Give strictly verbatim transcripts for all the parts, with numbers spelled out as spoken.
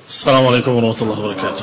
السلام عليكم ورحمة الله وبركاته.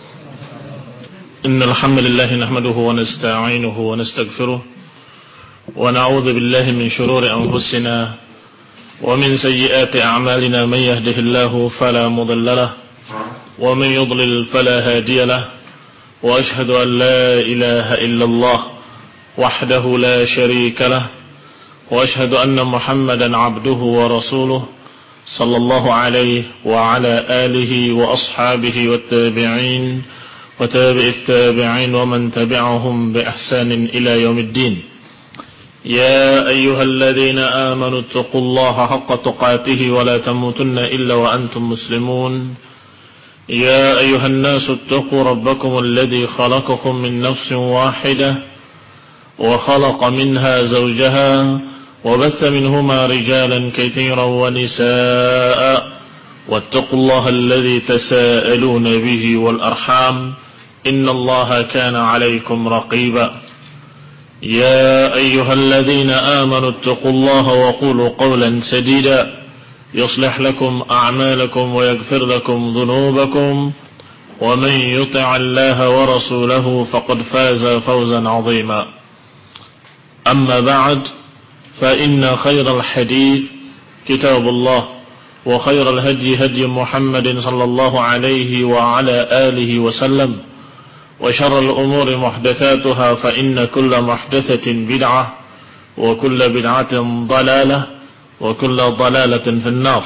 إن الحمد لله نحمده ونستعينه ونستغفره ونعوذ بالله من شرور أنفسنا ومن سيئات أعمالنا. من يهده الله فلا مضل له ومن يضلل فلا هادي له وأشهد أن لا إله إلا الله وحده لا شريك له وأشهد أن محمدا عبده ورسوله صلى الله عليه وعلى آله وأصحابه والتابعين وتابع التابعين ومن تبعهم بإحسان إلى يوم الدين. يا أيها الذين آمنوا اتقوا الله حق تقاته ولا تموتن إلا وأنتم مسلمون. يا أيها الناس اتقوا ربكم الذي خلقكم من نفس واحدة وخلق منها زوجها وبث منهما رجالا كثيرا ونساء واتقوا الله الذي تساءلون به والأرحام إن الله كان عليكم رقيبا. يا أيها الذين آمنوا اتقوا الله وقولوا قولا سديدا يصلح لكم أعمالكم ويغفر لكم ذنوبكم ومن يطع الله ورسوله فقد فاز فوزا عظيما. أما بعد فإن خير الحديث كتاب الله وخير الهدي هدي محمد صلى الله عليه وعلى آله وسلم وشر الأمور محدثاتها فإن كل محدثة بدعة وكل بدعة ضلالة وكل ضلالة في النار.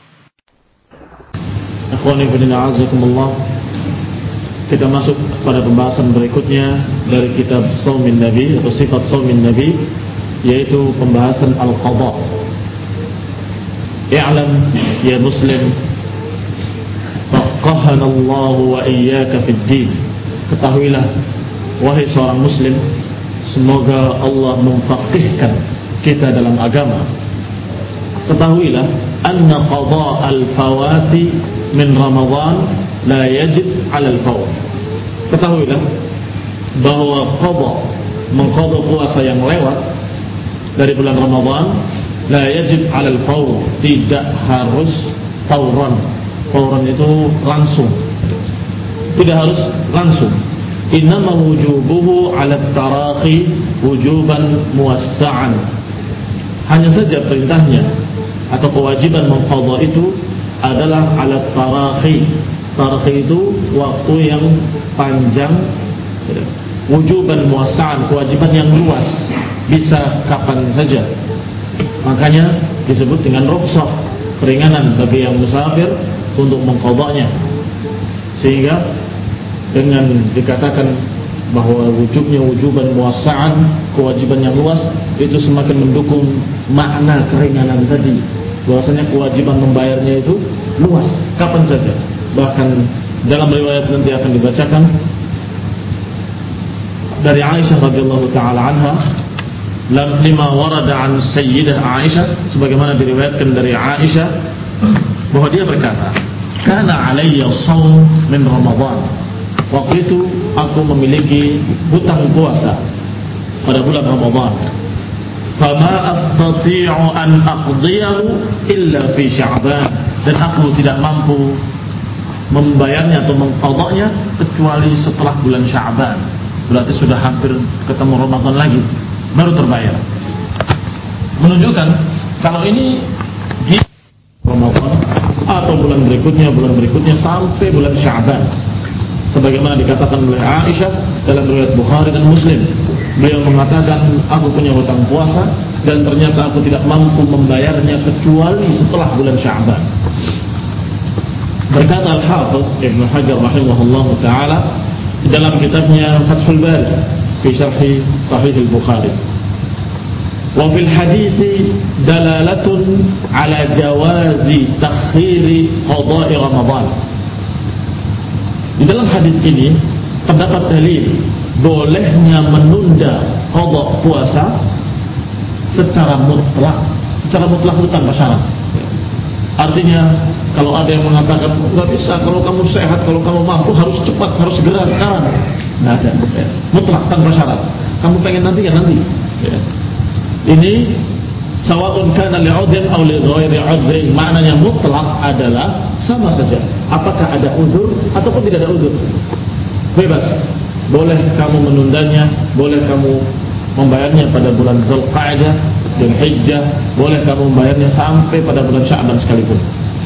Ikhwani fillah a'azakumullah. Kita masuk pada pembahasan berikutnya dari kitab Shaumin Nabi atau sifat Shaumin Nabi, yaitu pembahasan al-qadha. I'lam ya muslim, faqahana Allah wa iyyaka fid din. Ketahuilah wahai seorang muslim, semoga Allah memfaqihkan kita dalam agama. Ketahuilah anna qadha al-fawati min Ramadan la yajib 'ala al-fawt. Ketahuilah bahwa qadha, mengqadha puasa yang lewat dari bulan Ramadan, la yajib 'ala al-fawr, tidak harus fauran. Fauran itu langsung, tidak harus langsung. Innama wujubuhu 'ala at-tarahi wujuban muwassa'an. Hanya saja perintahnya atau kewajiban mengqadha itu adalah 'ala at-tarahi. Tarahi itu waktu yang panjang, wujuban muwassa'an, kewajiban yang luas, bisa kapan saja. Makanya disebut dengan rukhsah, keringanan bagi yang musafir untuk mengqadhanya. Sehingga dengan dikatakan bahwa wujubnya wujuban muwassa'an, kewajiban yang luas, itu semakin mendukung makna keringanan tadi, bahwasanya kewajiban membayarnya itu luas, kapan saja. Bahkan dalam riwayat nanti akan dibacakan dari Aisyah radhiyallahu taala anha, lima warada an sayyidah Aisyah, sebagaimana diriwayatkan dari Aisyah bahwa dia berkata, kana alayya shaum min Ramadan. Waktu itu aku memiliki hutang puasa pada bulan Ramadan. Fama astati'u an aqdiyahu illa fi Sya'ban, dan aku tidak mampu membayarnya atau mengqadhanya kecuali setelah bulan Sya'ban. Berarti sudah hampir ketemu Ramadan lagi baru terbayar. Menunjukkan kalau ini di Ramadan atau bulan berikutnya, bulan berikutnya sampai bulan Sya'ban. Sebagaimana dikatakan oleh Aisyah dalam riwayat Bukhari dan Muslim, beliau mengatakan, aku punya hutang puasa dan ternyata aku tidak mampu membayarnya kecuali setelah bulan Sya'ban. Berkata Al-Hafidz Ibnu Hajar rahimahullahu taala dalam kitabnya Fathul Bari fi syarh Sahih Al-Bukhari, wa fil hadits dalalatun ala jawazi takhiri qada'i Ramadan. Di dalam hadis ini terdapat dalil bolehnya menunda qada puasa secara mutlak. Secara mutlak itu tanpa syarat. Artinya kalau ada yang mengatakan nggak bisa, kalau kamu sehat, kalau kamu mampu harus cepat, harus segera sekarang, nggak ada, ya. Mutlak tanpa syarat. Kamu pengen nanti ya nanti, ya. Ini sawa'un kana li'udhin aw li ghairi 'udhin, maknanya mutlak adalah sama saja. apakah ada uzur ataupun tidak ada uzur. Bebas. Boleh kamu menundanya, boleh kamu membayarnya pada bulan Dzulqa'dah dan Hijjah, boleh kamu membayarnya sampai pada bulan Sya'ban sekalipun.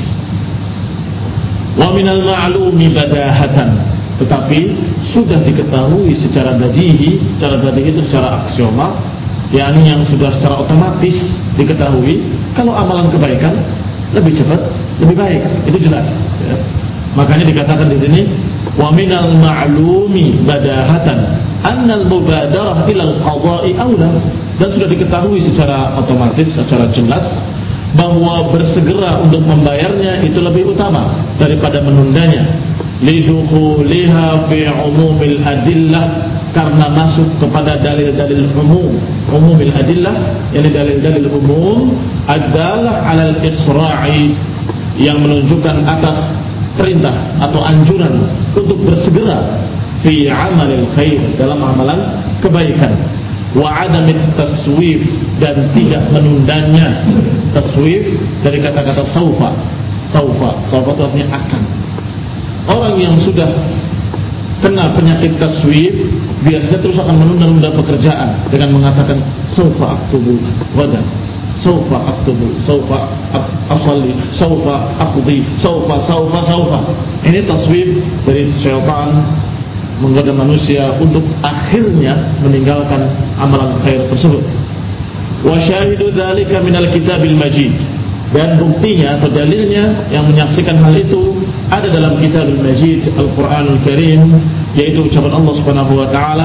Wa minal ma'lumi badahatan, tetapi sudah diketahui secara badihi, secara badihi itu secara aksioma, yakni yang sudah secara otomatis diketahui kalau amalan kebaikan lebih cepat, lebih baik, itu jelas ya. Makanya dikatakan di sini wa minal ma'lumi badahatan annal mubadarah ilal qada'i aula, dan sudah diketahui secara otomatis, secara jelas bahwa bersegera untuk membayarnya itu lebih utama daripada menundanya, lidukhuliha fi umumil adillah, karena masuk kepada dalil-dalil umum, umumil adillah, yakni dalil-dalil umum adalah alal isra'i, yang menunjukkan atas perintah atau anjuran untuk bersegera fi amalil khair, dalam amalan kebaikan, wa adamit taswif, dan tidak menundanya. Taswif dari kata-kata saufa. Saufa, saufa itu artinya akan. Orang yang sudah kena penyakit taswif biasanya terus akan menunda-nunda pekerjaan dengan mengatakan saufa aktubu ghadan, saufa aktubu, saufa asalli, saufa aqdi, saufa saufa saufa. Ini taswif dari syaitan menggoda manusia untuk akhirnya meninggalkan amalan khair tersebut. Wa syahidu dzalika minal kitabil majid, dan buktinya atau dalilnya yang menyaksikan hal itu ada dalam kitabul majid, Al-Qur'anul Karim, yaitu ucapan Allah Subhanahu wa taala,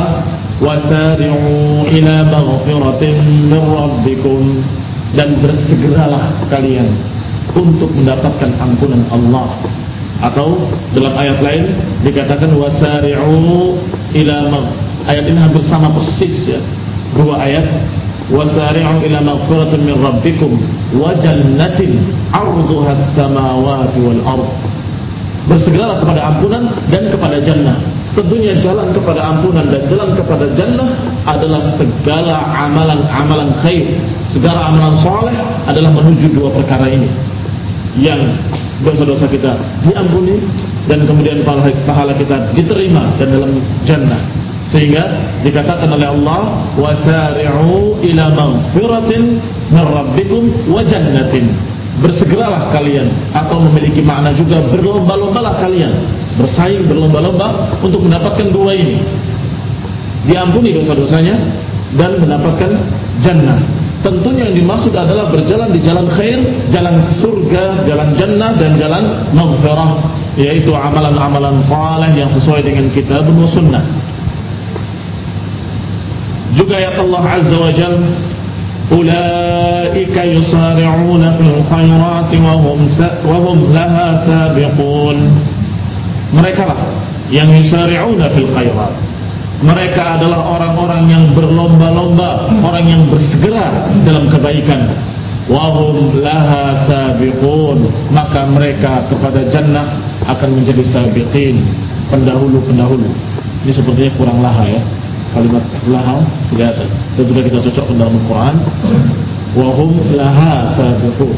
wasari'u ila maghfiratin min rabbikum, dan bersegeralah kalian untuk mendapatkan ampunan Allah. Atau dalam ayat lain dikatakan wasari'u ila mag, ayat ini hampir sama persis ya, dua ayat, wasari'u ila maghfiratin min rabbikum wa jannatin 'arduha as-samawati wal ardh, bersegeralah kepada ampunan dan kepada jannah. Tentunya jalan kepada ampunan dan jalan kepada jannah adalah segala amalan-amalan khair, segala amalan soleh adalah menuju dua perkara ini, yang dosa-dosa kita diampuni dan kemudian pahala kita diterima dan dalam jannah. Sehingga dikatakan oleh Allah, wasari'u ila maghfiratin min rabbikum wa jannatin, bersegeralah kalian, atau memiliki makna juga berlomba-lombalah kalian, bersaing berlomba-lomba untuk mendapatkan dua ini, diampuni dosa-dosanya dan mendapatkan jannah. Tentunya yang dimaksud adalah berjalan di jalan khair, jalan surga, jalan jannah, dan jalan maghfirah, yaitu amalan-amalan saleh yang sesuai dengan kitab dan sunnah. Juga ayat Allah Azza wa Jalla, ulaika yusari'una fil khairati wa hum wa hum laha sabiqun. Mereka lah yang yusari'una fil khairat, mereka adalah orang-orang yang berlomba-lomba, orang yang bersegera dalam kebaikan. Wa hum laha sabiqun, maka mereka kepada jannah akan menjadi sabiqin, pendahulu-pendahulu. Ini sepertinya kurang laha ya, kalimat laha tidak ada, sudah kita cocokkan dalam Al-Quran. Wa hum laha sabiqun.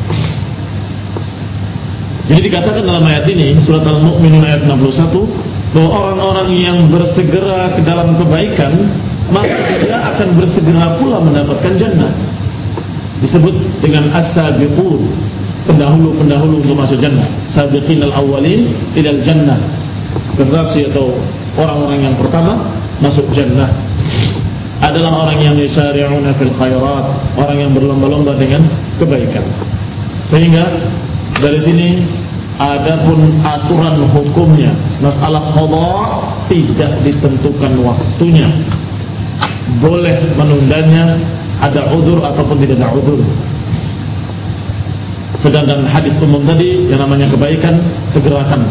Jadi dikatakan dalam ayat ini, surat Al-Mu'minun ayat enam puluh satu, bahwa orang-orang yang bersegera ke dalam kebaikan, maka dia akan bersegera pula mendapatkan jannah. Disebut dengan as-sabiqun, pendahulu-pendahulu untuk masuk jannah. Sabiqin al-awwalin ilal jannah, generasi atau orang-orang yang pertama masuk jannah adalah orang yang yusari'una fil khairat, orang yang berlomba-lomba dengan kebaikan. Sehingga dari sini adapun aturan hukumnya, masalah qada tidak ditentukan waktunya, boleh menundanya, ada udzur ataupun tidak ada udzur. Sedangkan hadis umum tadi yang namanya kebaikan segerakan.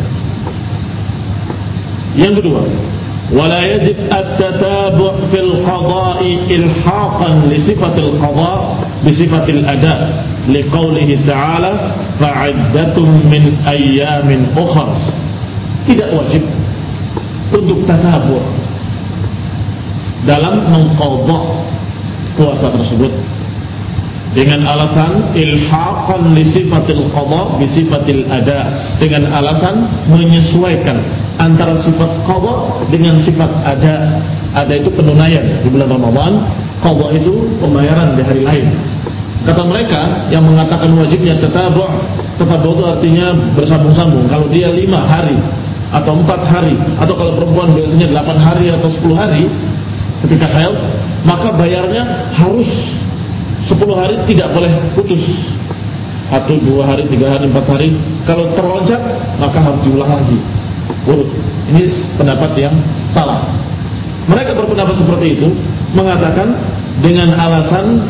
Yang kedua, wala yajib at-tatabu' fil qada'i ilhaqan li sifatil qada' bi sifatil ada' liqaulihi ta'ala fa'iddatun min ayyamin ukhra. Tidak wajib untuk tatabu' dalam mengqadha puasa tersebut, dengan alasan ilhaqan li sifatil qada bi sifatil ada, dengan alasan menyesuaikan antara sifat qada dengan sifat ada. Ada itu penunaian di bulan Ramadan, qada itu pembayaran di hari lain. Kata mereka yang mengatakan wajibnya tatabu', tatabu' itu artinya bersambung-sambung. Kalau dia lima hari atau empat hari, atau kalau perempuan biasanya delapan hari atau sepuluh hari ketika haid, maka bayarnya harus sepuluh hari, tidak boleh putus. Satu, dua hari, tiga hari, empat hari. Kalau terloncat, maka harus diulang lagi. Urut. Ini pendapat yang salah. Mereka berpendapat seperti itu, mengatakan dengan alasan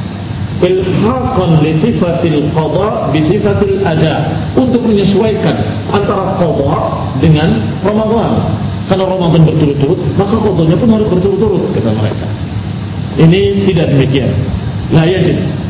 ilhaqan li sifatil qada bi sifatil ada, untuk menyesuaikan antara qada dengan Ramadan. Karena Ramadan berturut-turut, maka qadanya pun harus berturut-turut, kata mereka. Ini tidak demikian. La yajib.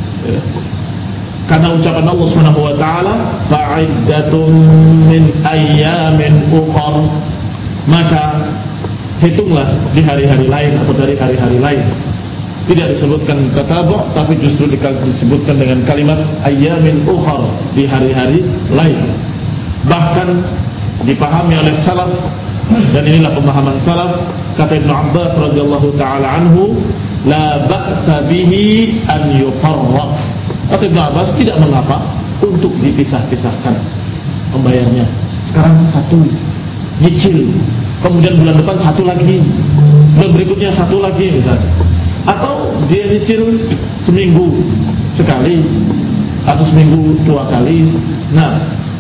Karena ucapan Allah Subhanahu wa taala fa'iddatun min ayyamin ukhar, maka hitunglah di hari-hari lain atau dari hari-hari lain. Tidak disebutkan tatabu', tapi justru disebutkan dengan kalimat ayyamin ukhar, di hari-hari lain. Bahkan dipahami oleh salaf, dan inilah pemahaman salaf, kata Ibnu Abbas radhiyallahu taala anhu, la ba'sa bihi an yufarraq. Kata Ibnu Abbas, tidak mengapa untuk dipisah-pisahkan membayarnya. Sekarang satu nyicil, kemudian bulan depan satu lagi, bulan berikutnya satu lagi misalnya. Atau dia nyicil seminggu sekali atau seminggu dua kali. Nah,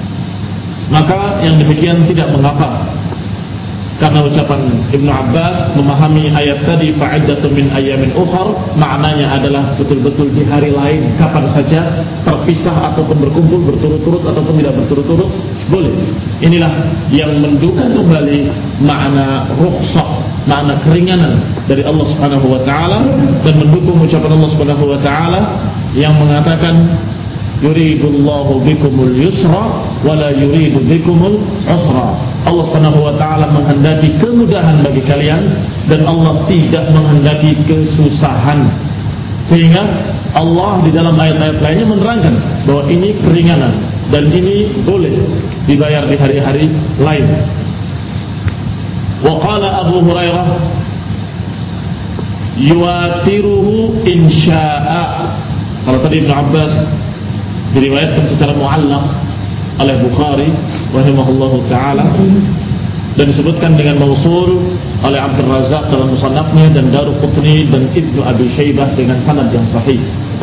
maka yang demikian tidak mengapa, karena ucapan Ibnu Abbas memahami ayat tadi fa'iddatun min ayyamin ukhar, maknanya adalah betul-betul di hari lain, kapan saja, terpisah ataupun berkumpul, berturut-turut ataupun tidak berturut-turut, boleh. Inilah yang mendukung kembali makna rukhsah, makna keringanan dari Allah Subhanahu wa taala, dan mendukung ucapan Allah Subhanahu wa taala yang mengatakan yuridullahu bikumul yusra wala yuridu bikumul usra. Allah Subhanahu wa taala menghendaki kemudahan bagi kalian, dan Allah tidak menghendaki kesusahan. Sehingga Allah di dalam ayat-ayat lainnya menerangkan bahwa ini keringanan dan ini boleh dibayar di hari-hari lain. Wa qala Abu Hurairah yuatiruhu insya'a. Kalau tadi Ibnu Abbas diriwayatkan secara mu'allaq oleh Bukhari rahimahullahu ta'ala, dan disebutkan dengan mausul oleh Abdul Razak dalam musannafnya, dan Daruqutni dan Ibnu Abi Syaibah dengan sanad yang sahih.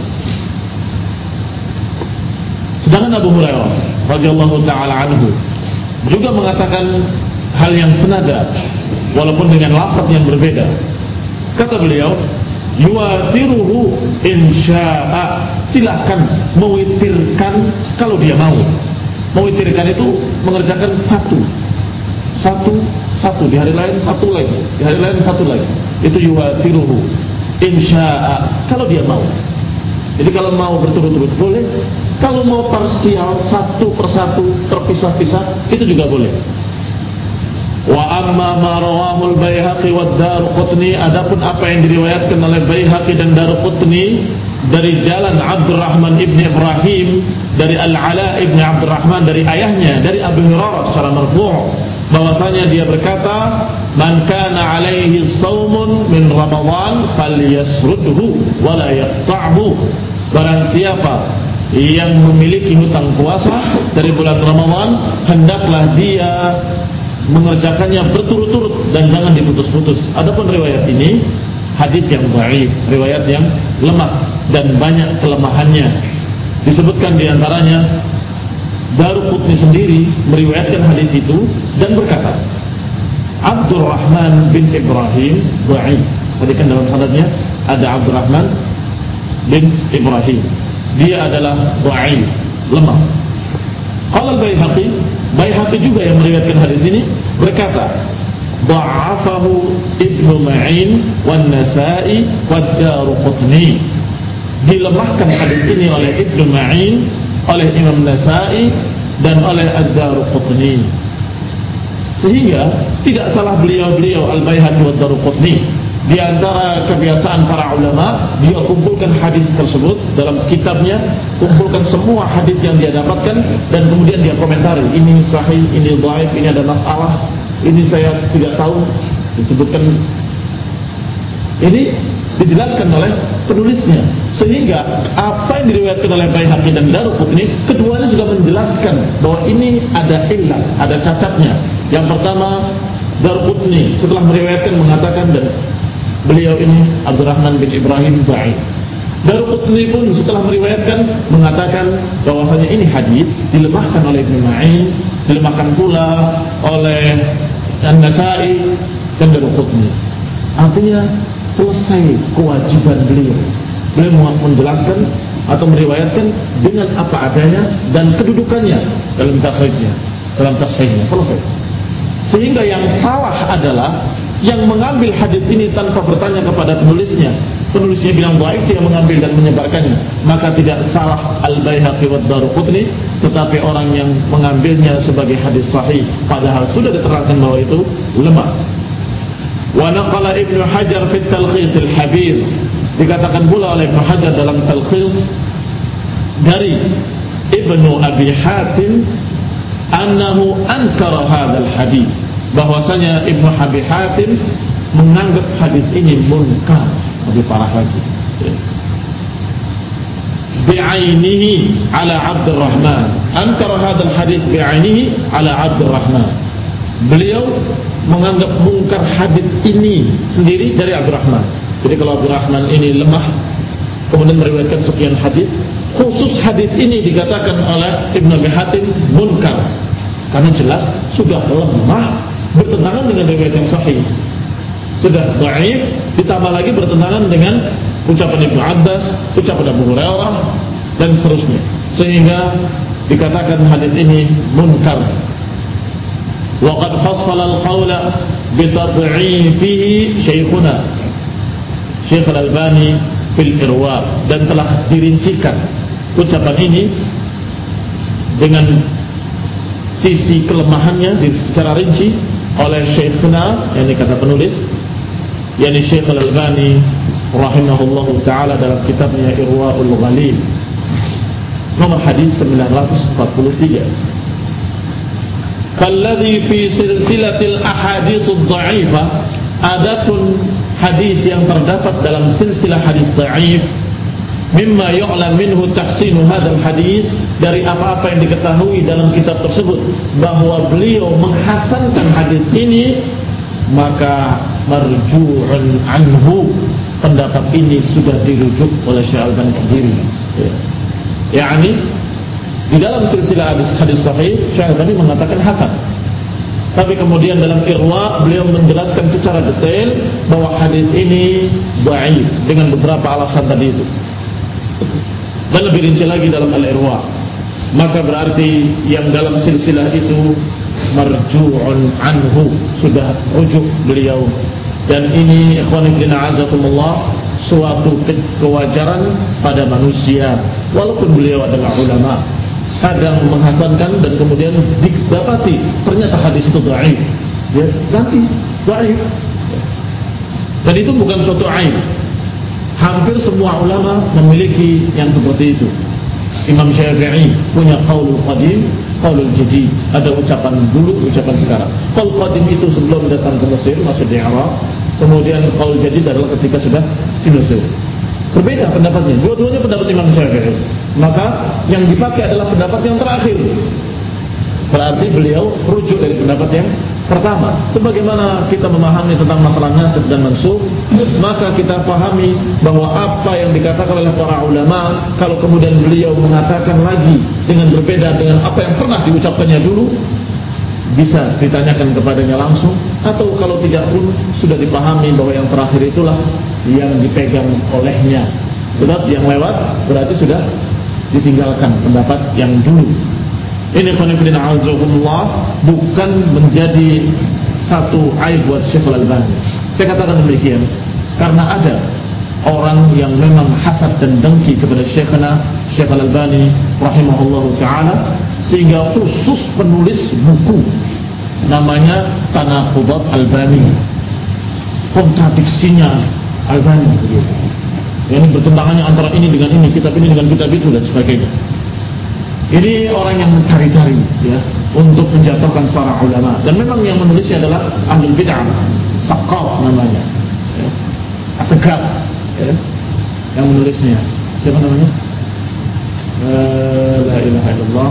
Sedangkan Abu Hurairah radhiyallahu ta'ala anhu juga mengatakan hal yang senada walaupun dengan lafaz yang berbeda. Kata beliau, yuatiruhu insya'a, silahkan mewitirkan kalau dia mau. Mewitirkan itu mengerjakan satu satu satu di hari lain satu lagi, di hari lain satu lagi. Itu yuatiruhu insya'a, kalau dia mau. Jadi kalau mau berturut-turut boleh, kalau mau parsial satu persatu terpisah-pisah itu juga boleh. Wa amma ma rawahul Baihaqi wad Daruqutni, adapun apa yang diriwayatkan oleh Baihaqi dan Daruqutni dari jalan Abdurrahman ibn Ibrahim dari Al-Ala ibn Abdurrahman dari ayahnya dari Abu Hurairah secara marfu', bahwasanya dia berkata, man kana alaihi shaumun min Ramadan falyasrudhu wa la yaqta'hu. Barang siapa yang memiliki hutang puasa dari bulan Ramadan, hendaklah dia mengerjakannya berturut-turut dan jangan diputus-putus. Adapun riwayat ini hadis yang dhaif, riwayat yang lemah dan banyak kelemahannya. Disebutkan diantaranya Daruqutni sendiri meriwayatkan hadis itu dan berkata, Abdurrahman bin Ibrahim dhaif. Tadi kan dalam sanadnya ada Abdurrahman bin Ibrahim, dia adalah dhaif, lemah. Qala al-Baihaqi, Baihaqi juga yang meriwayatkan hadis ini berkata, dha'afahu Ibnu Ma'in wan Nasa'i wad Daruqutni. Dilemahkan hadis ini oleh Ibnu Ma'in, oleh Imam Nasa'i dan oleh Ad-Daruqutni. Sehingga tidak salah beliau-beliau Al-Baihaqi wad Daruqutni Di antara kebiasaan para ulama, dia kumpulkan hadis tersebut dalam kitabnya, kumpulkan semua hadis yang dia dapatkan dan kemudian dia komentari, ini sahih, ini dhaif, ini ada masalah, ini saya tidak tahu, disebutkan. Ini dijelaskan oleh penulisnya, sehingga apa yang diriwayatkan oleh Baihaqi dan Daruqutni, keduanya sudah menjelaskan bahwa ini ada illah, ada cacatnya. Yang pertama, Daruqutni setelah meriwayatkan mengatakan dan beliau ini Abdurrahman bin Ibrahim dhaif. Daruqutni pun setelah meriwayatkan mengatakan bahwasanya ini hadis dilemahkan oleh Ibnu Ma'in, dilemahkan pula oleh An-Nasa'i dan Daruqutni. Artinya selesai kewajiban beliau. Beliau menjelaskan atau meriwayatkan dengan apa adanya dan kedudukannya dalam tasrihnya, dalam tasrihnya selesai. Sehingga yang salah adalah yang mengambil hadis ini tanpa bertanya kepada penulisnya. Penulisnya bilang dhaif, dia mengambil dan menyebarkannya. Maka tidak salah Al-Baihaqi wa Daruqutni, tetapi orang yang mengambilnya sebagai hadis sahih padahal sudah diterangkan bahwa itu lemah. Wa naqala Ibnu Hajar fi Talkhis al-Habir, dikatakan pula oleh Ibnu Hajar dalam Talkhis dari Ibnu Abi Hatim annahu ankara hadzal hadis, bahwasanya Ibnu Abi Hatim menganggap hadis ini munkar, lebih parah lagi, bi'ainihi ala Abdurrahman, ankara hadzal hadis bi'ainihi ala Abdurrahman. Beliau menganggap mungkar hadis ini sendiri dari Abdurrahman. Jadi kalau Abdurrahman ini lemah, kemudian meriwayatkan sekian hadis, khusus hadis ini dikatakan oleh Ibnu Abi Hatim munkar, karena jelas sudah lemah, bertentangan dengan riwayat yang sahih, sudah dhaif, ditambah lagi bertentangan dengan ucapan Ibnu Abbas, ucapan Abu Hurairah dan seterusnya, sehingga dikatakan hadis ini munkar. Wa qad fassala al-qawla bi tad'ifihi Syekhuna Syekh Al-Albani fil Irwa, dan telah dirincikan ucapan ini dengan sisi kelemahannya secara rinci oleh Syekhuna, yang kata penulis, yakni Syekh Al-Albani rahimahullahu taala dalam kitabnya Irwaul Ghalil nomor hadis sembilan ratus empat puluh tiga. Falladhi fi silsilatil ahaditsud dha'ifah, adapun hadis yang terdapat dalam silsilah hadis dhaif, mimma yu'lam minhu tahsinu hadzal hadis, dari apa-apa yang diketahui dalam kitab tersebut bahwa beliau menghasankan hadis ini, maka marju'un anhu, pendapat ini sudah dirujuk oleh Syekh Al-Albani sendiri. Ya. yakni di dalam silsilah hadis hadis sahih Syekh Al-Albani mengatakan hasan, tapi kemudian dalam Irwa beliau menjelaskan secara detail bahwa hadis ini dhaif dengan beberapa alasan tadi itu, dan lebih rinci lagi dalam Al-Irwa. Maka berarti yang dalam silsilah itu marju'un anhu, sudah rujuk beliau. Dan ini ikhwani fillah azakumullah, suatu kewajaran pada manusia, walaupun beliau adalah ulama, kadang menghasankan dan kemudian didapati ternyata hadis itu dhaif, ya nanti dhaif, dan itu bukan suatu aib. Hampir semua ulama memiliki yang seperti itu. Imam Syafi'i punya qaulul qadim, qaulul jadid, ada ucapan dulu, ucapan sekarang. Qaul qadim itu sebelum datang ke Mesir, masih di Arab. Kemudian qaul jadid adalah ketika sudah di Mesir. Berbeda pendapatnya, dua-duanya pendapat Imam Syafi'i. Maka yang dipakai adalah pendapat yang terakhir. Berarti beliau rujuk dari pendapat yang pertama. Sebagaimana kita memahami tentang masalah nasib dan mansukh, maka kita pahami bahwa apa yang dikatakan oleh para ulama, kalau kemudian beliau mengatakan lagi dengan berbeda dengan apa yang pernah diucapkannya dulu, bisa ditanyakan kepadanya langsung, atau kalau tidak pun sudah dipahami bahwa yang terakhir itulah yang dipegang olehnya. Sebab yang lewat berarti sudah ditinggalkan pendapat yang dulu. Ini khonifidin a'udzubillah, bukan menjadi satu aib buat Syekh Al-Albani. Saya katakan demikian karena ada orang yang memang hasad dan dengki kepada Syekhna Syekh Al-Albani rahimahullahu ta'ala, sehingga khusus penulis buku namanya Tanaqudat Albani. kontradiksinya agama begitu. Ini bertentangannya antara ini dengan ini, kitab ini dengan kitab itu dan sebagainya. Ini orang yang mencari-cari ya untuk menjatuhkan seorang ulama, dan memang yang menulisnya adalah ahlul bid'ah, Saqaf namanya, ya. Asegaf ya. Yang menulisnya siapa namanya? Uh, la ilaha illallah.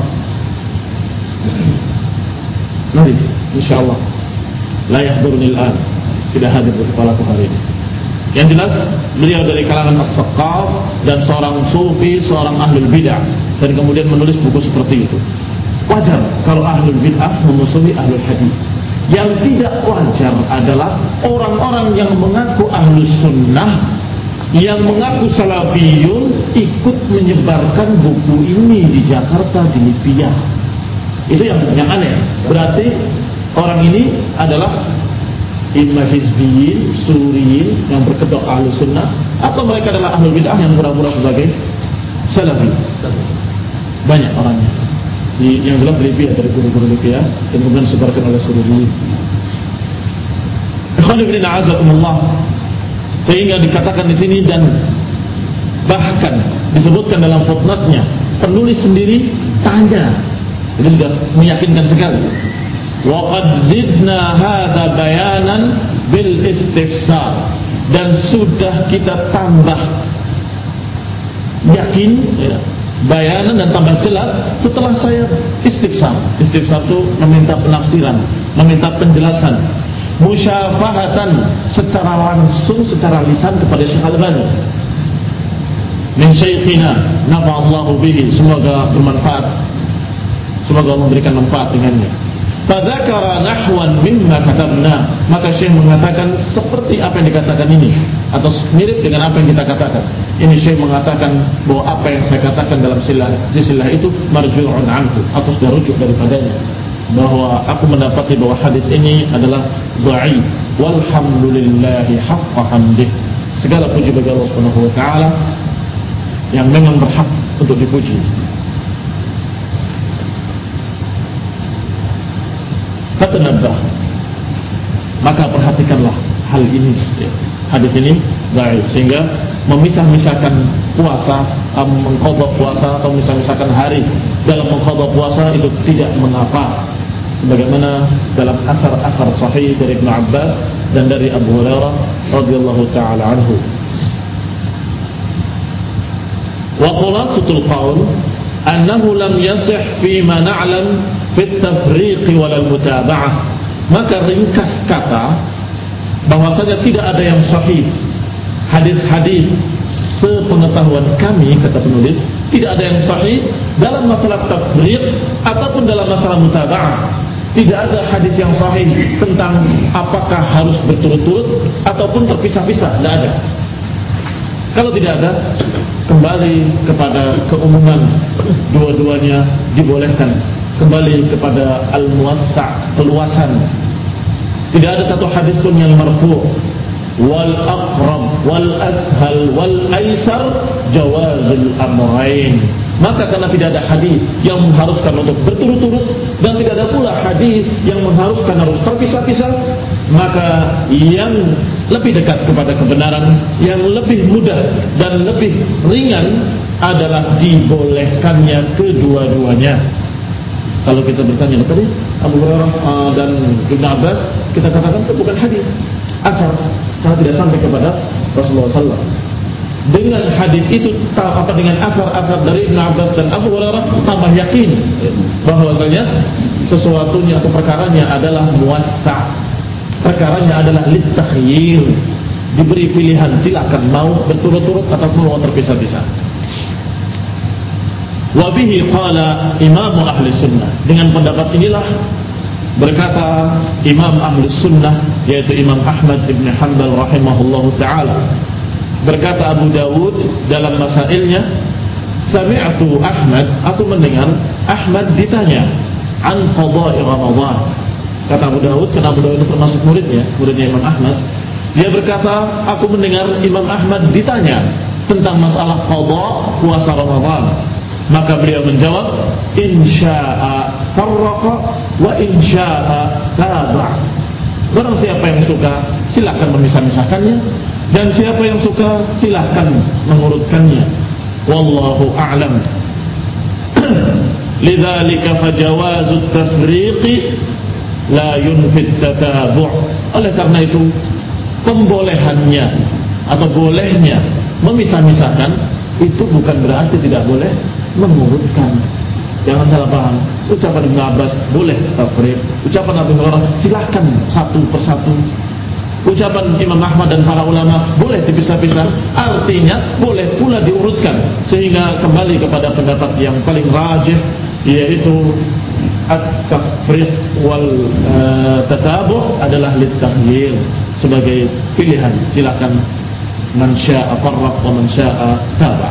Nanti insyaallah la yahduruni al-an, tidak hadir di kepalaku hari ini. Yang jelas beliau dari kalangan as-Saqaf dan seorang sufi, seorang ahlul bid'ah, dan kemudian menulis buku seperti itu. Wajar kalau ahlul bid'ah memusuhi ahlul hadis. Yang tidak wajar adalah orang-orang yang mengaku ahlus sunnah, yang mengaku salafiyun, ikut menyebarkan buku ini di Jakarta, di Libya. Itu yang, yang aneh. Berarti orang ini adalah imma hizbiyin, suriyin yang berkedok ahlus sunnah, atau mereka adalah ahlul bid'ah yang pura-pura sebagai salafi. Banyak orangnya. Di, yang jelas Libya, dari guru-guru Libya, dan kemudian disebarkan oleh suriyin. Ikhwan fillah a'azakumullah. Sehingga dikatakan di sini, dan bahkan disebutkan dalam footnote-nya, penulis sendiri tanya. Itu sudah meyakinkan sekali. Waqad zidna hadza bayanan bil istifsar, dan sudah kita tambah yakin ya, bayanan dan tambah jelas setelah saya istifsar. Istifsar itu meminta penafsiran, meminta penjelasan, musyafahatan secara langsung, secara lisan kepada Syekh Al-Albani min syekhina nafa'allahu bihi, semoga bermanfaat, semoga Allah memberikan manfaat dengannya. Fadzakara nahwan mimma katabna, maka Syekh mengatakan seperti apa yang dikatakan ini, atau mirip dengan apa yang kita katakan. Ini Syekh mengatakan bahwa apa yang saya katakan dalam silsilah itu marju'un anhu, atau sudah rujuk daripadanya, bahwa aku mendapati bahwa hadis ini adalah dhaif. Walhamdulillahi haqqa hamdih, segala puji bagi Allah Subhanahu wa taala yang memang berhak untuk dipuji. Fatanabbah, maka perhatikanlah hal ini. Hadis ini dhaif, sehingga memisah-misahkan puasa, mengqadha puasa, atau memisah-misahkan hari dalam mengqadha puasa itu tidak mengapa, sebagaimana dalam asar-asar sahih dari Ibnu Abbas dan dari Abu Hurairah radhiyallahu taala anhu. Wa khulasatul qaul annahu lam yasih fi ma na'lam fit tafriq wal mutaba'ah, maka ringkas kata bahwasanya tidak ada yang sahih hadis-hadis sepengetahuan kami, kata penulis, tidak ada yang sahih dalam masalah tafriq ataupun dalam masalah mutaba'ah. Tidak ada hadis yang sahih tentang apakah harus berturut-turut ataupun terpisah-pisah, tidak ada. Kalau tidak ada, kembali kepada keumuman, dua-duanya dibolehkan. Kembali kepada al-muwassa', keluasan. Tidak ada satu hadis pun yang marfu'. Wal aqrab wal ashal wal aisar jawazul amrain. Maka karena tidak ada hadis yang mengharuskan untuk berturut-turut, dan tidak ada pula hadis yang mengharuskan harus terpisah-pisah, maka yang lebih dekat kepada kebenaran, yang lebih mudah dan lebih ringan adalah dibolehkannya kedua-duanya. Kalau kita bertanya tadi Abu Hurairah uh, dan Ibnu Abbas, kita katakan itu bukan hadis, asar, karena tidak sampai kepada Rasulullah sallallahu alaihi wasallam. Dengan hadis itu, apa dengan asar-asar dari Ibnu Abbas dan Abu Hurairah, tambah yakin bahwasanya sesuatunya atau perkaranya adalah muwassa', perkaranya adalah litakhyir, diberi pilihan, silakan mau berturut-turut ataupun mau terpisah-pisah. Wabihi qala Imam Ahli Sunnah, dengan pendapat inilah berkata Imam Ahli Sunnah, yaitu Imam Ahmad ibn Hanbal rahimahullahu ta'ala. Berkata Abu Dawud dalam masailnya, sami'tu Ahmad, aku mendengar Ahmad ditanya an qada'i Ramadan. Kata Abu Dawud, karena Abu Dawud itu termasuk muridnya, muridnya Imam Ahmad. Dia berkata, aku mendengar Imam Ahmad ditanya tentang masalah qada puasa Ramadan. Maka beliau menjawab, insya'a farraqa wa insya'a taba'. Barang siapa yang suka, silahkan memisah-misahkannya, dan siapa yang suka, silahkan mengurutkannya. Wallahu a'lam. Lidzalika fajawazut tafriqi la yunfit tatabu'. Oleh karena itu, pembolehannya atau bolehnya memisah-misahkan itu bukan berarti tidak boleh mengurutkan. Jangan salah paham. Ucapan Ibnu Abbas boleh tafriq, ucapan Abu Hurairah silahkan satu persatu, ucapan Imam Ahmad dan para ulama boleh dipisah-pisah, artinya boleh pula diurutkan, sehingga kembali kepada pendapat yang paling rajih, yaitu at-tafriq wal uh, tatabu' adalah litakhyir, sebagai pilihan. Silakan man syaa farraq wa man syaa taba'.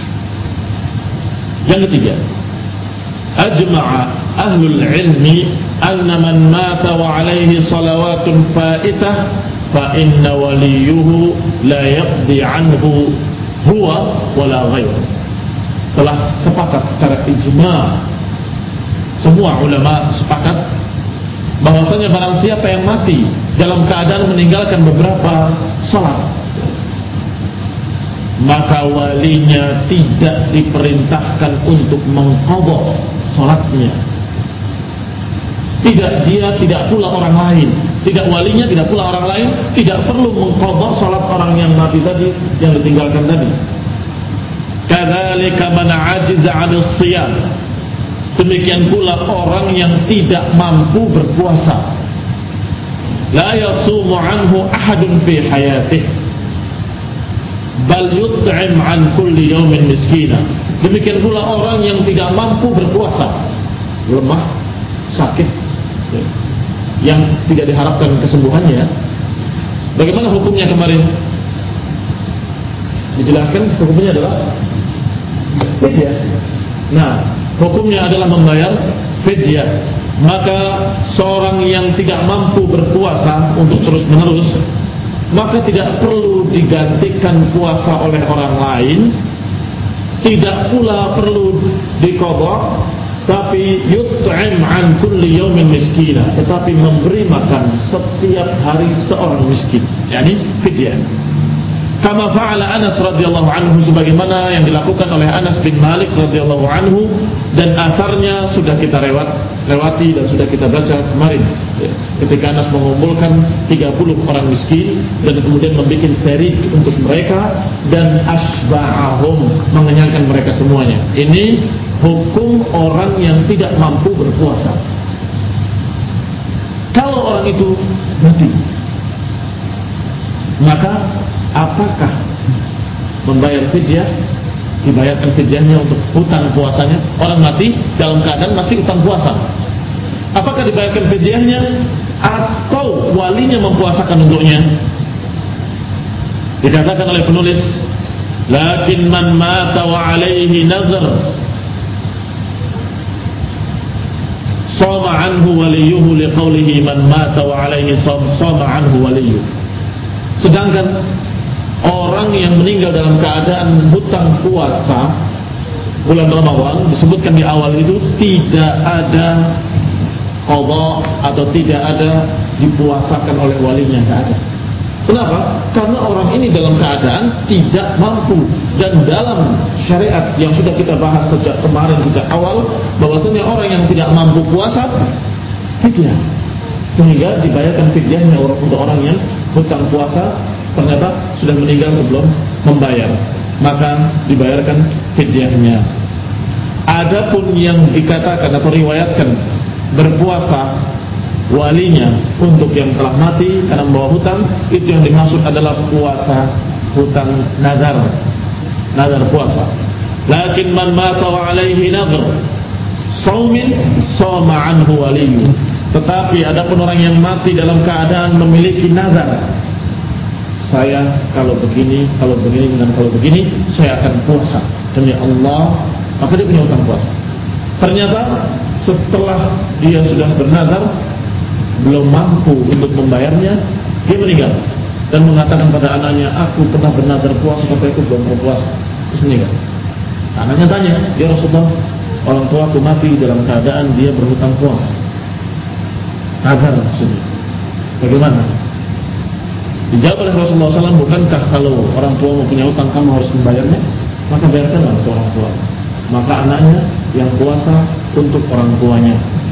Yang ketiga, ajma'a ahlul ilmi anna man mata wa alaihi salawatun faitah fa inna waliyuhu la yaqdi anhu huwa wala ghairuh. Telah sepakat secara ijma', semua ulama sepakat bahwasanya barang siapa yang mati dalam keadaan meninggalkan beberapa salat, maka walinya tidak diperintahkan untuk mengqadha salatnya. Tidak dia, tidak pula orang lain. Tidak walinya, tidak pula orang lain, tidak perlu mengqadha salat orang yang mati tadi, yang ditinggalkan tadi. Kadzalika man 'ajiza 'anil shiyam. Demikian pula orang yang tidak mampu berpuasa. La yasumu 'anhu ahadun fi hayatihi, bal yut'im 'an kulli yawmin miskina. Demikian pula orang yang tidak mampu berpuasa, lemah, sakit, yang tidak diharapkan kesembuhannya. Bagaimana hukumnya kemarin? Dijelaskan hukumnya adalah fidyah. Nah, hukumnya adalah membayar fidyah. Maka seorang yang tidak mampu berpuasa untuk terus menerus, maka tidak perlu digantikan puasa oleh orang lain, tidak pula perlu diqadha, tapi yut'im 'an kulli yawmin miskina, tetapi memberi makan setiap hari seorang miskin, yakni fidyah. Kama fa'ala Anas radhiyallahu anhu, sebagaimana yang dilakukan oleh Anas bin Malik radhiyallahu anhu, dan asarnya sudah kita lewat, lewati dan sudah kita baca kemarin. Ketika Anas mengumpulkan tiga puluh orang miskin dan kemudian membuat ferid untuk mereka dan asba'ahum, mengenyangkan mereka semuanya. Ini hukum orang yang tidak mampu berpuasa. Kalau orang itu mati, maka apakah membayar fidyah? Dibayarkan fidyahnya untuk hutang puasanya. Orang mati dalam keadaan masih hutang puasa, apakah dibayarkan fidyahnya atau walinya mempuasakan untuknya? Dikatakan oleh penulis, lakin man mata wa alaihi nazar shoma anhu waliyuhu liqaulihi man mata wa alaihi shoma anhu waliyuhu. Sedangkan orang yang meninggal dalam keadaan hutang puasa bulan Ramadan, disebutkan di awal itu tidak ada qadha atau tidak ada dipuasakan oleh walinya, tidak ada. Kenapa? Karena orang ini dalam keadaan tidak mampu, dan dalam syariat yang sudah kita bahas sejak kemarin, sejak awal, bahwasanya orang yang tidak mampu puasa fidyah, sehingga dibayarkan fidyahnya untuk orang yang hutang puasa ternyata sudah meninggal sebelum membayar, maka dibayarkan fidyahnya. Adapun yang dikatakan atau riwayatkan berpuasa walinya untuk yang telah mati karena membawa hutang, itu yang dimaksud adalah puasa hutang nazar, nazar puasa. Lakin man mata wa alaihi nazar shaumin shoma anhu waliyyu. Tetapi adapun orang yang mati dalam keadaan memiliki nazar, saya kalau begini, kalau begini, dan kalau begini, saya akan puasa demi Allah, maka dia punya hutang puasa. Ternyata setelah dia sudah bernazar, belum mampu untuk membayarnya, dia meninggal dan mengatakan pada anaknya, aku pernah bernazar puasa tapi aku belum berpuasa, terus meninggal. Anaknya tanya, ya Rasulullah, orang tua aku mati dalam keadaan dia berhutang puasa, nazar maksudnya. Bagaimana? Dijawab oleh Rasulullah shallallahu alaihi wasallam, bukankah kalau orang tua mempunyai utang kamu harus membayarnya? Maka bayarkanlah untuk orang tua. Maka anaknya yang puasa untuk orang tuanya.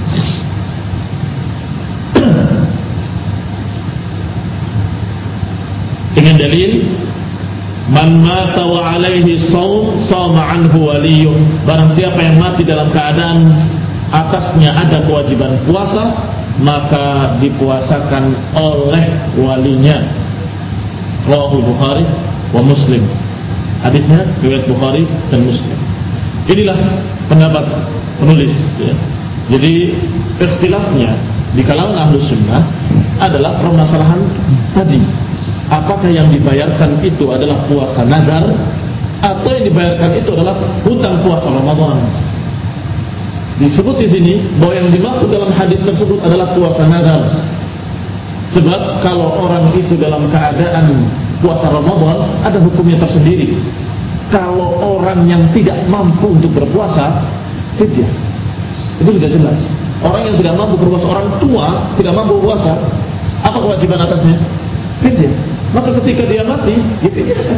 Dengan dalil, man mata wa alaihi shaum shama anhu waliyuh. Barang siapa yang mati dalam keadaan atasnya ada kewajiban puasa, maka dipuasakan oleh walinya. Rawahu Bukhari wa Muslim. Hadisnya riwayat Bukhari dan Muslim. Inilah pendapat penulis ya. Jadi ikhtilafnya di kalangan ahlu sunnah adalah permasalahan tadi, apakah yang dibayarkan itu adalah puasa nazar atau yang dibayarkan itu adalah hutang puasa Ramadan. Disebut di sini bahwa yang dimaksud dalam hadis tersebut adalah puasa nazar. Sebab kalau orang itu dalam keadaan puasa Ramadan ada hukumnya tersendiri. Kalau orang yang tidak mampu untuk berpuasa, fidyah. Itu sudah jelas. Orang yang tidak mampu berpuasa, orang tua tidak mampu berpuasa, apa kewajiban atasnya? Fidyah. Maka ketika dia mati, ya fidyah.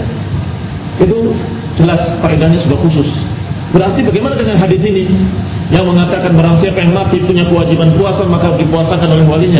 Itu jelas faedahnya sudah khusus. Berarti bagaimana dengan hadis ini yang mengatakan barang siapa yang mati punya kewajiban puasa maka dipuasakan oleh walinya?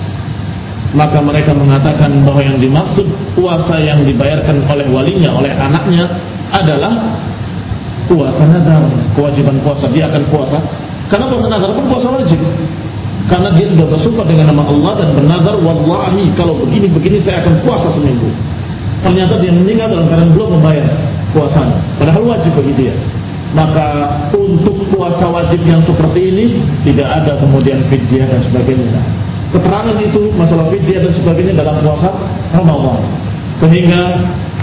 Maka mereka mengatakan bahwa yang dimaksud puasa yang dibayarkan oleh walinya, oleh anaknya adalah puasa nazar, kewajiban puasa. Dia akan puasa karena puasa nazar pun puasa wajib, karena dia sudah bersumpah dengan nama Allah dan bernazar, wallahi kalau begini-begini saya akan puasa seminggu. Ternyata dia meninggal dalam keadaan belum membayar puasanya, padahal wajib bagi dia. Maka untuk puasa wajib yang seperti ini tidak ada kemudian fidyah dan sebagainya. Keterangan itu masalah fidyah dan sebagainya dalam puasa Ramadan. Sehingga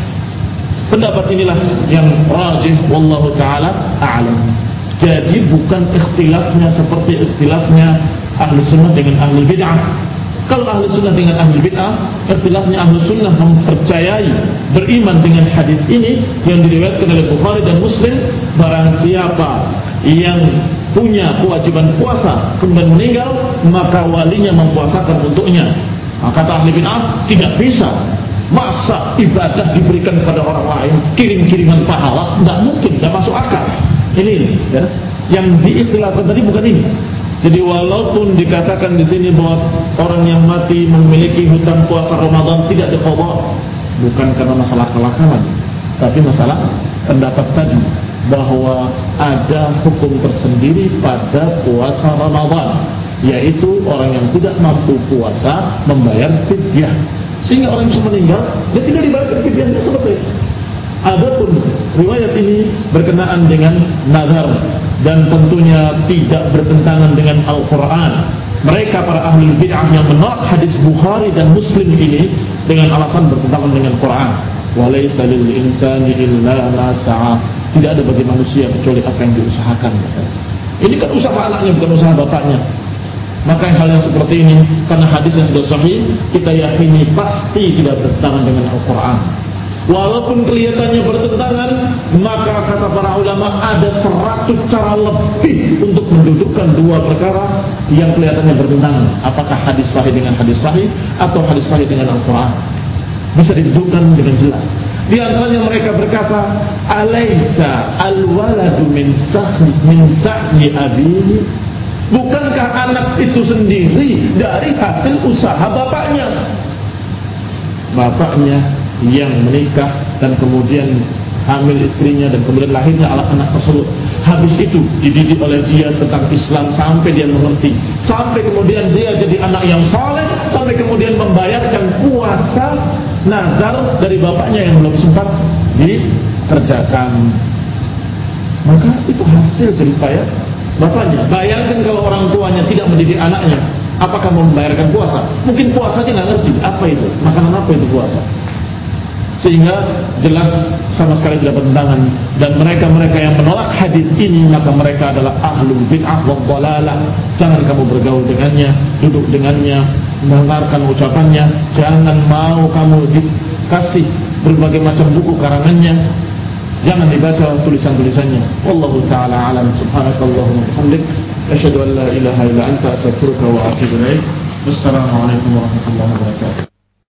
pendapat inilah yang rajih, wallahu taala a'lam. Jadi bukan ikhtilafnya seperti ikhtilafnya ahli sunnah dengan ahli bid'ah. Kalau ahli sunnah dengan ahli bid'ah, ikhtilafnya ahli sunnah mempercayai, beriman dengan hadis ini yang diriwayatkan oleh Bukhari dan Muslim. Barang siapa yang punya kewajiban puasa kemudian meninggal, maka walinya mempuasakan untuknya. Nah, kata ahli bid'ah, tidak bisa. Masa ibadah diberikan kepada orang lain, kirim-kiriman pahala? Tidak mungkin, tidak masuk akal. Ini ya, yang diikhtilafkan tadi bukan ini. Jadi walaupun dikatakan di sini bahwa orang yang mati memiliki hutang puasa Ramadan tidak diqadha, bukan karena masalah kelakaran, tapi masalah pendapat tadi bahwa ada hukum tersendiri pada puasa Ramadan, yaitu orang yang tidak mampu puasa membayar fidyah. Sehingga orang bisa meninggal dia tidak dibayar fidyahnya, selesai. Adapun riwayat ini berkenaan dengan nazar dan tentunya tidak bertentangan dengan Al-Quran. Mereka para ahli bid'ah yang menolak hadis Bukhari dan Muslim ini dengan alasan bertentangan dengan Quran. Walaysa lil insani illa ma sa'a. Tidak ada bagi manusia kecuali apa yang diusahakan. Ini kan usaha anaknya, bukan usaha bapaknya. Maka hal yang seperti ini, karena hadisnya sudah sahih, kita yakini pasti tidak bertentangan dengan Al-Quran. Walaupun kelihatannya bertentangan, maka kata para ulama ada seratus cara lebih untuk mendudukkan dua perkara yang kelihatannya bertentangan. Apakah hadis sahih dengan hadis sahih atau hadis sahih dengan Al-Quran? Bisa didudukkan dengan jelas. Di antaranya mereka berkata, Alaysa al-waladu min sahli min sahli abihi. Bukankah anak itu sendiri dari hasil usaha bapaknya? Bapaknya yang menikah dan kemudian hamil istrinya dan kemudian lahirnya anak-anak tersebut. Habis itu dididik oleh dia tentang Islam sampai dia mengerti, sampai kemudian dia jadi anak yang saleh, sampai kemudian membayarkan puasa nazar dari bapaknya yang belum sempat dikerjakan. Maka itu hasil jerih payah bapaknya. Bayangkan kalau orang tuanya tidak mendidik anaknya, apakah mau membayarkan puasa? Mungkin puasanya nggak ngerti apa itu, makanan apa itu puasa. Sehingga jelas sama sekali tidak bertentangan. Dan mereka-mereka yang menolak hadis ini, maka mereka adalah ahlul bid'ah wa dhalalah. Jangan kamu bergaul dengannya, duduk dengannya, mendengarkan ucapannya. Jangan mau kamu dikasih berbagai macam buku karangannya. Jangan dibaca tulisan-tulisannya. Wallahu ta'ala alam. Subhanakallahumma wa bihamdik, asyhadu an la ilaha illa anta, astaghfiruka wa atubu ilaik. Wassalamualaikum warahmatullahi wabarakatuh.